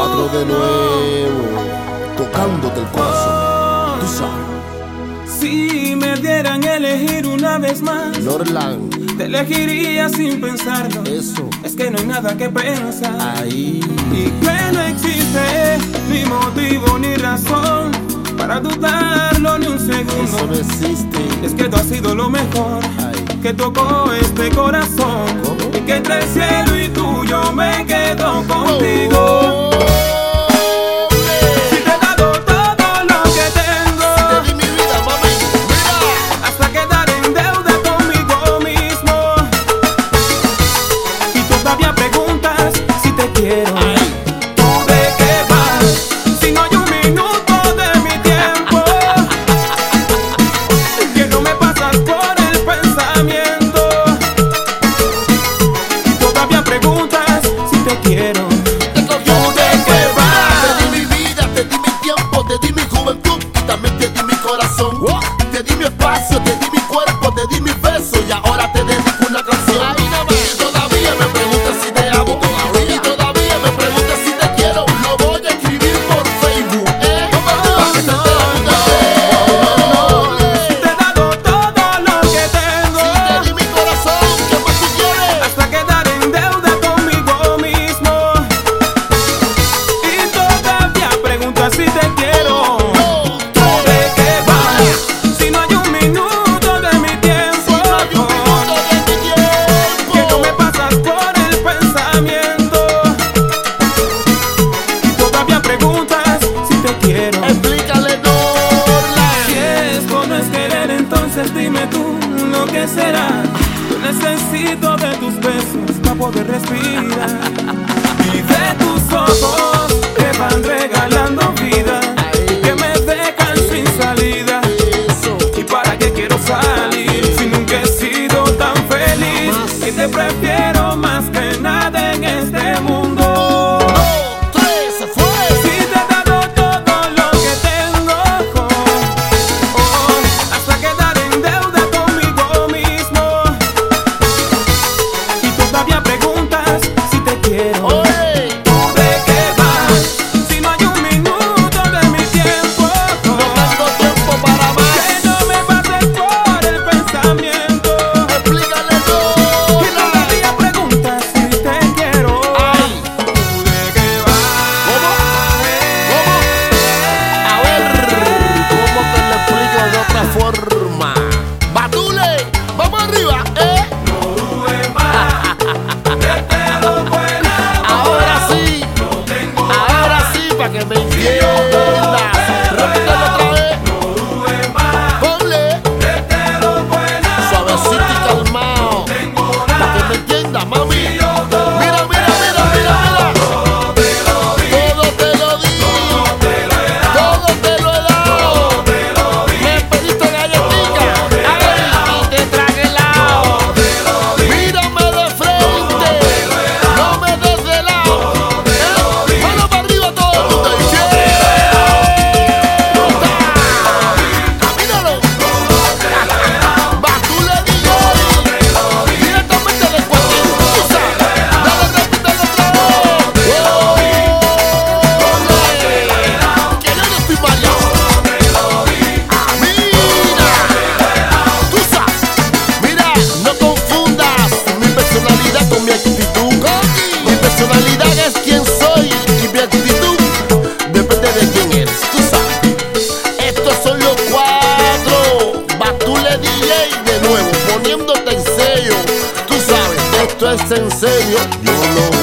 4 de nuevo, tocándote el corazón, tú sabes. Si me dieran elegir una vez más, Norland, te elegiría sin pensarlo. eso. Es que no hay nada que pensar. Ahí. Y que no existe ni motivo ni razón para dudarlo ni un segundo. Eso no existe. Es que tú has sido lo mejor Ay. que tocó este corazón. ¿Cómo? Y que entre el cielo y tú yo me quedo contigo. Si te he dado todo lo que tengo, Te di mi vida, mami. Mira. hasta quedar en deuda conmigo mismo. Y todavía preguntas si te quiero. Ay. ¿Tú de qué vas? Si no hay un minuto de mi tiempo que no me pasas por el pensamiento. Y todavía preguntas si te quiero. Te cogí ¿Tú de qué vas? Te di mi vida, te di mi tiempo, te di mi juventud y también te di mi corazón. Te di mi espacio, te di mi cuerpo, te di mis besos y ahora te dedico una canción. Ahí nada más. Y todavía me preguntas si te amo. Y todavía me preguntas si te quiero. Lo voy a escribir por Facebook. Para que se Te he dado todo lo que tengo, te di mi corazón, ¿qué más tú quieres? hasta quedar en deuda conmigo mismo. Y todavía preguntas si te quiero. ¿Tú de qué vas? Si no hay un minuto de mi tiempo que no me pasas por el pensamiento. Y todavía preguntas si te quiero. Explícale, Norland. Si esto no es querer, entonces dime tú lo que será. Yo necesito de tus besos para poder respirar y de tus ojos que van regalando vida, que me dejan sin salida. Eso. ¿Y para qué quiero salir si nunca he sido tan feliz? Y te prefiero más que nada en este mundo. 2, 3, se fue. Si te he dado todo lo que tengo, hasta quedar en deuda conmigo mismo. Y todavía preguntas si te quiero. Oye. ¿Tú de qué vas? Si no hay un minuto de mi tiempo No tengo tiempo para más. que no me pases por el pensamiento. Explícale, Y todavía preguntas si te quiero. Ay. ¿Tú de qué vas? A ver, ¿cómo te lo explico de otra forma? Batule, vamos arriba, No dudes más, que te lo puedo. Ahora sí, para que me entiendas. Repítelo otra vez. No dudes más, Ponle que te lo puedo. suavecito y calmado. Para que me entiendas, mami. Mira, mira, mira, mira, mira. Todo te lo di. Todo te lo he dado. Me pediste galletica. Ay, y te tragué helado. Mírame de frente. No me des de lado. Mano para arriba todo el mundo. Camínalo. Batule DJ. Directamente de cualquier cosa. Dale, repítelo otra vez. Que yo no estoy mareado. Tú sabes. Mira, no confundas mi personalidad con mi actitud. Mi personalidad es quien soy y mi actitud depende de quién eres. Tú sabes. Estos son los 4. Batule DJ de nuevo, poniéndote en sello. Tú sabes, esto es en serio. Yo lo